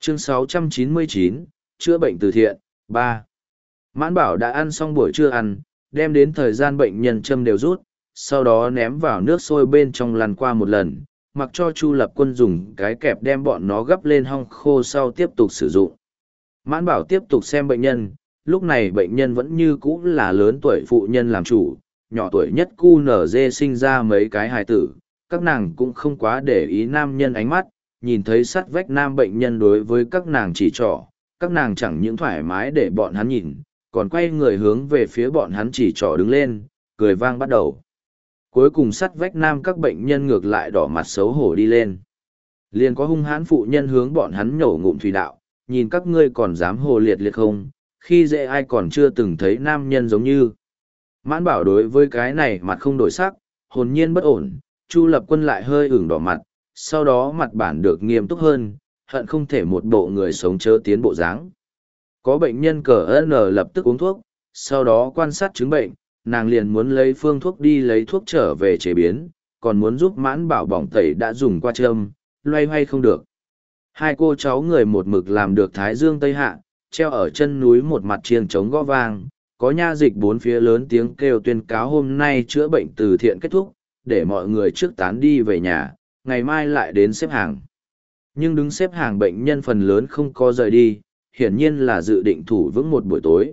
Chương 699, chữa bệnh từ thiện, 3. Mãn Bảo đã ăn xong buổi trưa ăn, đem đến thời gian bệnh nhân châm đều rút, sau đó ném vào nước sôi bên trong lăn qua một lần, mặc cho Chu Lập Quân dùng cái kẹp đem bọn nó gấp lên hong khô sau tiếp tục sử dụng. Mãn Bảo tiếp tục xem bệnh nhân, lúc này bệnh nhân vẫn như cũ là lớn tuổi phụ nhân làm chủ, nhỏ tuổi nhất QNZ sinh ra mấy cái hài tử, các nàng cũng không quá để ý nam nhân ánh mắt, nhìn thấy sắt vách nam bệnh nhân đối với các nàng chỉ trỏ, các nàng chẳng những thoải mái để bọn hắn nhìn, còn quay người hướng về phía bọn hắn chỉ trỏ đứng lên, cười vang bắt đầu. Cuối cùng sắt vách nam các bệnh nhân ngược lại đỏ mặt xấu hổ đi lên. Liền có hung hãn phụ nhân hướng bọn hắn nhổ ngụm thủy đạo, nhìn các ngươi còn dám hồ liệt liệt không, khi dễ ai còn chưa từng thấy nam nhân giống như. Mãn Bảo đối với cái này mặt không đổi sắc, hồn nhiên bất ổn, Chu Lập Quân lại hơi ửng đỏ mặt, sau đó mặt bản được nghiêm túc hơn, hận không thể một bộ người sống chớ tiến bộ dáng. Có bệnh nhân cờ N lập tức uống thuốc, sau đó quan sát chứng bệnh, nàng liền muốn lấy phương thuốc đi lấy thuốc trở về chế biến, còn muốn giúp Mãn Bảo bỏng tẩy đã dùng qua châm, loay hoay không được. Hai cô cháu người một mực làm được Thái Dương Tây Hạ, treo ở chân núi một mặt chiêng trống gõ vang, có nha dịch bốn phía lớn tiếng kêu tuyên cáo hôm nay chữa bệnh từ thiện kết thúc, để mọi người trước tán đi về nhà, ngày mai lại đến xếp hàng. Nhưng đứng xếp hàng bệnh nhân phần lớn không có rời đi, hiển nhiên là dự định thủ vững một buổi tối.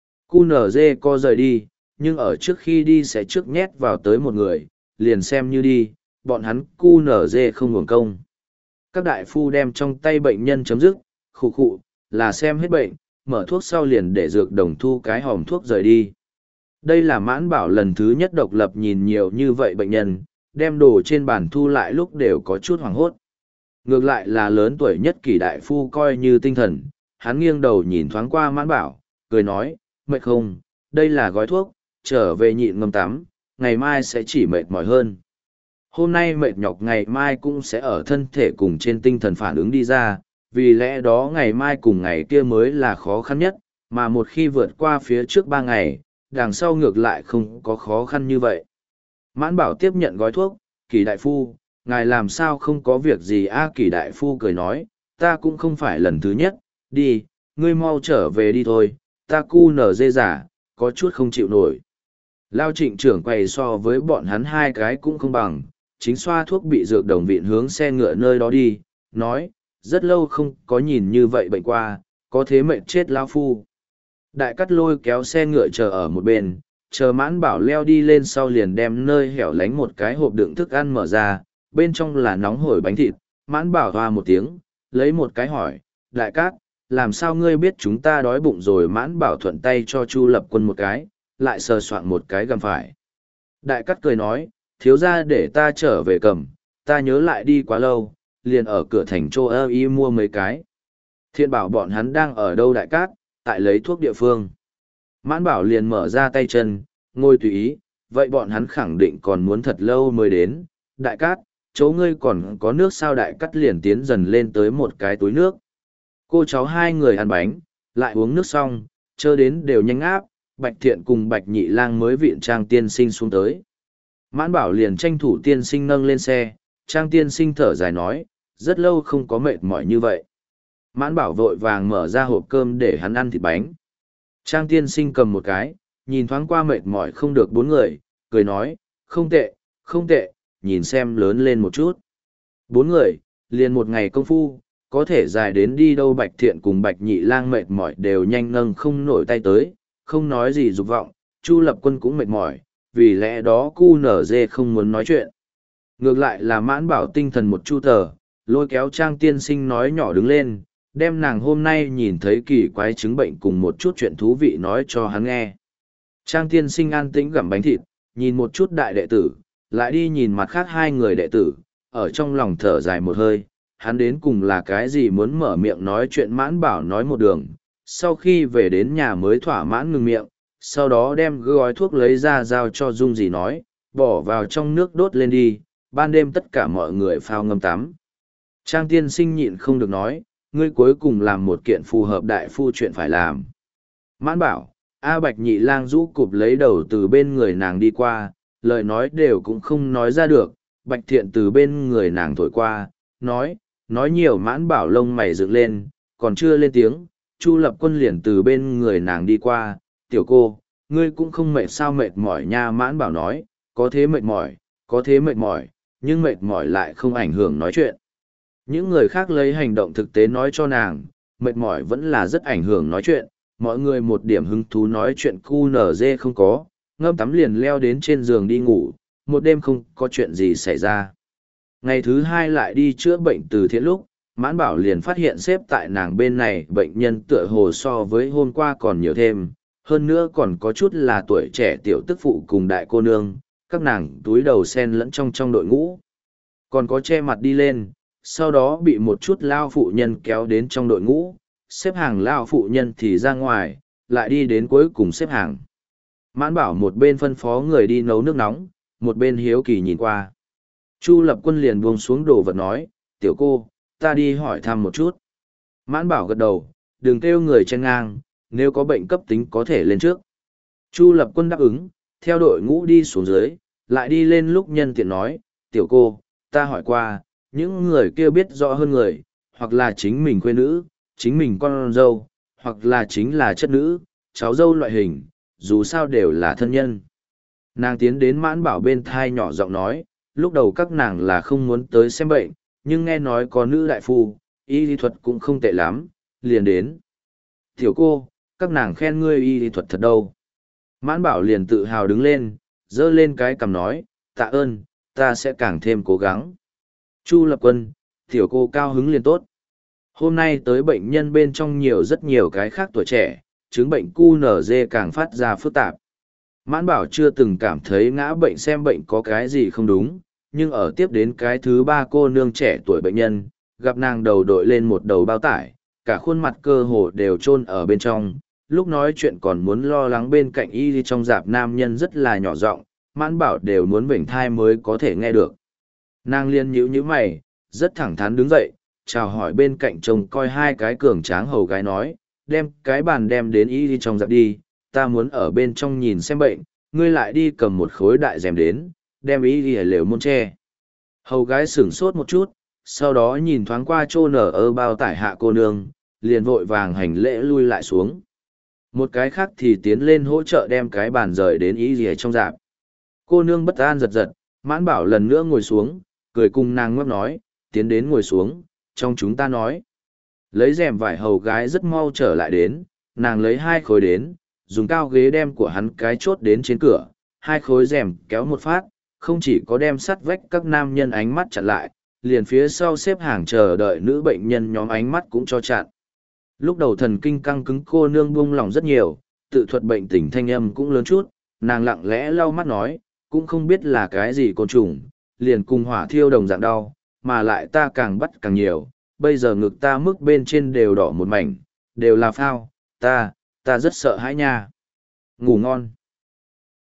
QNZ có rời đi, nhưng ở trước khi đi sẽ trước nhét vào tới một người, liền xem như đi, bọn hắn QNZ không hưởng công. Các đại phu đem trong tay bệnh nhân chấm dứt, khụ khụ, là xem hết bệnh, mở thuốc sau liền để dược đồng thu cái hòm thuốc rời đi. Đây là Mãn Bảo lần thứ nhất độc lập nhìn nhiều như vậy bệnh nhân, đem đồ trên bàn thu lại lúc đều có chút hoảng hốt. Ngược lại là lớn tuổi nhất Kỷ đại phu coi như tinh thần, hắn nghiêng đầu nhìn thoáng qua Mãn Bảo, cười nói, mệt không, đây là gói thuốc, trở về nhịn ngâm tắm, ngày mai sẽ chỉ mệt mỏi hơn. Hôm nay mệt nhọc ngày mai cũng sẽ ở thân thể cùng trên tinh thần phản ứng đi ra, vì lẽ đó ngày mai cùng ngày kia mới là khó khăn nhất, mà một khi vượt qua phía trước 3 ngày, đằng sau ngược lại không có khó khăn như vậy. Mãn Bảo tiếp nhận gói thuốc, Kỷ đại phu, ngài làm sao không có việc gì Kỷ đại phu cười nói, ta cũng không phải lần thứ nhất, đi, ngươi mau trở về đi thôi, ta QNZ giả, có chút không chịu nổi. Lao Trịnh trưởng quầy so với bọn hắn hai cái cũng không bằng, chính xoa thuốc bị dược đồng viện hướng xe ngựa nơi đó đi, nói, rất lâu không có nhìn như vậy bệnh qua, có thế mệnh chết lao phu. Đại Cát Lôi kéo xe ngựa chờ ở một bên, chờ Mãn Bảo leo đi lên sau liền đem nơi hẻo lánh một cái hộp đựng thức ăn mở ra, bên trong là nóng hổi bánh thịt. Mãn Bảo hoa một tiếng, lấy một cái hỏi, Đại Cát, làm sao ngươi biết chúng ta đói bụng rồi? Mãn Bảo thuận tay cho Chu Lập Quân một cái, lại sờ soạng một cái gầm phải. Đại Cát cười nói, thiếu ra để ta trở về cầm, ta nhớ lại đi quá lâu, liền ở cửa thành Châu Âu y mua mấy cái. Thiện bảo bọn hắn đang ở đâu Đại Cát, tại lấy thuốc địa phương. Mãn Bảo liền mở ra tay chân, ngồi tùy ý, vậy bọn hắn khẳng định còn muốn thật lâu mới đến. Đại Cát, chỗ ngươi còn có nước sao? Đại Cát liền tiến dần lên tới một cái túi nước. Cô cháu hai người ăn bánh, lại uống nước xong, chớ đến đều nhanh áp, Bạch Thiện cùng Bạch Nhị Lang mới viện Trang tiên sinh xuống tới. Mãn Bảo liền tranh thủ tiên sinh nâng lên xe, Trang tiên sinh thở dài nói, rất lâu không có mệt mỏi như vậy. Mãn Bảo vội vàng mở ra hộp cơm để hắn ăn thịt bánh. Trang tiên sinh cầm một cái, nhìn thoáng qua mệt mỏi không được 4 người, cười nói, không tệ, không tệ, nhìn xem lớn lên một chút. 4 người, liền một ngày công phu, có thể dài đến đi đâu. Bạch Thiện cùng Bạch Nhị Lang mệt mỏi đều nhanh nâng không nổi tay tới, không nói gì dục vọng, Chu Lập Quân cũng mệt mỏi, vì lẽ đó QNZ không muốn nói chuyện. Ngược lại là Mãn Bảo tinh thần một chu tờ, lôi kéo Trang tiên sinh nói nhỏ đứng lên, đem nàng hôm nay nhìn thấy kỳ quái chứng bệnh cùng một chút chuyện thú vị nói cho hắn nghe. Trang tiên sinh an tĩnh gặm bánh thịt, nhìn một chút đại đệ tử, lại đi nhìn mặt khác 2 người đệ tử, ở trong lòng thở dài một hơi, hắn đến cùng là cái gì muốn mở miệng nói chuyện. Mãn Bảo nói một đường, sau khi về đến nhà mới thỏa mãn ngừng miệng, sau đó đem gói thuốc lấy ra giao cho Dung Dì nói, bỏ vào trong nước đốt lên đi, ban đêm tất cả mọi người phao ngâm tắm. Trang tiên sinh nhịn không được nói, ngươi cuối cùng làm một kiện phù hợp đại phu chuyện phải làm. Mãn Bảo, Bạch Nhị Lang rũ cụp lấy đầu từ bên người nàng đi qua, lời nói đều cũng không nói ra được. Bạch Thiện từ bên người nàng thổi qua, nói nhiều. Mãn Bảo lông mày dựng lên, còn chưa lên tiếng, Chu Lập Quân liền từ bên người nàng đi qua, tiểu cô, ngươi cũng không mệt sao mệt mỏi nha. Mãn Bảo nói, có thế mệt mỏi, nhưng mệt mỏi lại không ảnh hưởng nói chuyện. Những người khác lấy hành động thực tế nói cho nàng, mệt mỏi vẫn là rất ảnh hưởng nói chuyện, mọi người một điểm hứng thú nói chuyện QNZ không có, ngâm tắm liền leo đến trên giường đi ngủ, một đêm không có chuyện gì xảy ra. Ngày thứ hai lại đi chữa bệnh từ thiện lúc, Mãn Bảo liền phát hiện xếp tại nàng bên này bệnh nhân tựa hồ so với hôm qua còn nhiều thêm, hơn nữa còn có chút là tuổi trẻ tiểu tức phụ cùng đại cô nương, các nàng túi đầu sen lẫn trong đội ngũ. Còn có che mặt đi lên, sau đó bị một chút lao phụ nhân kéo đến trong đội ngũ, xếp hàng lao phụ nhân thì ra ngoài, lại đi đến cuối cùng xếp hàng. Mãn Bảo một bên phân phó người đi nấu nước nóng, một bên hiếu kỳ nhìn qua. Chu Lập Quân liền buông xuống đồ vật nói, tiểu cô, ta đi hỏi thăm một chút. Mãn Bảo gật đầu, đừng kêu người chen ngang, nếu có bệnh cấp tính có thể lên trước. Chu Lập Quân đáp ứng, theo đội ngũ đi xuống dưới, lại đi lên lúc nhân tiện nói, tiểu cô, ta hỏi qua, những người kia biết rõ hơn người, hoặc là chính mình khuê nữ, chính mình con dâu, hoặc là chính là chất nữ, cháu dâu loại hình, dù sao đều là thân nhân. Nàng tiến đến Mãn Bảo bên thai nhỏ giọng nói, lúc đầu các nàng là không muốn tới xem bệnh, nhưng nghe nói có nữ đại phu, y lý thuật cũng không tệ lắm, liền đến. Tiểu cô, các nàng khen ngươi y lý thuật thật đâu. Mãn Bảo liền tự hào đứng lên, giơ lên cái cằm nói, tạ ơn, ta sẽ càng thêm cố gắng. Chu Lập Quân, tiểu cô cao hứng liền tốt. Hôm nay tới bệnh nhân bên trong rất nhiều cái khác tuổi trẻ, chứng bệnh QNZ càng phát ra phức tạp. Mãn Bảo chưa từng cảm thấy ngã bệnh xem bệnh có cái gì không đúng, nhưng ở tiếp đến cái thứ ba cô nương trẻ tuổi bệnh nhân, gặp nàng đầu đội lên một đầu bao tải, cả khuôn mặt cơ hồ đều chôn ở bên trong, lúc nói chuyện còn muốn lo lắng bên cạnh y trong dạp nam nhân rất là nhỏ giọng, Mãn Bảo đều muốn vểnh thai mới có thể nghe được. Nàng liên nhíu mày, rất thẳng thắn đứng dậy, chào hỏi bên cạnh chồng coi hai cái cường tráng hầu gái nói, đem cái bàn đem đến y trong dạp đi, ta muốn ở bên trong nhìn xem bệnh, ngươi lại đi cầm một khối đại rèm đến, đem y lều môn tre. Hầu gái sửng sốt một chút, sau đó nhìn thoáng qua chô nở ở bao tải hạ cô nương, liền vội vàng hành lễ lui lại xuống. Một cái khác thì tiến lên hỗ trợ đem cái bàn rời đến y trong dạp. Cô nương bất an giật giật, Mãn Bảo lần nữa ngồi xuống, cười cùng nàng ngấp nói, tiến đến ngồi xuống, trong chúng ta nói. Lấy rèm vải hầu gái rất mau trở lại đến, nàng lấy 2 khối đến, dùng cao ghế đem của hắn cái chốt đến trên cửa, 2 khối rèm kéo một phát, không chỉ có đem sắt vách các nam nhân ánh mắt chặn lại, liền phía sau xếp hàng chờ đợi nữ bệnh nhân nhóm ánh mắt cũng cho chặn. Lúc đầu thần kinh căng cứng cô nương buông lòng rất nhiều, tự thuật bệnh tình thanh âm cũng lớn chút, nàng lặng lẽ lau mắt nói, cũng không biết là cái gì côn trùng, liền cùng hỏa thiêu đồng dạng đau, mà lại ta càng bắt càng nhiều, bây giờ ngực ta mức bên trên đều đỏ một mảnh, đều là phao, ta rất sợ hãi nha. Ngủ ngon.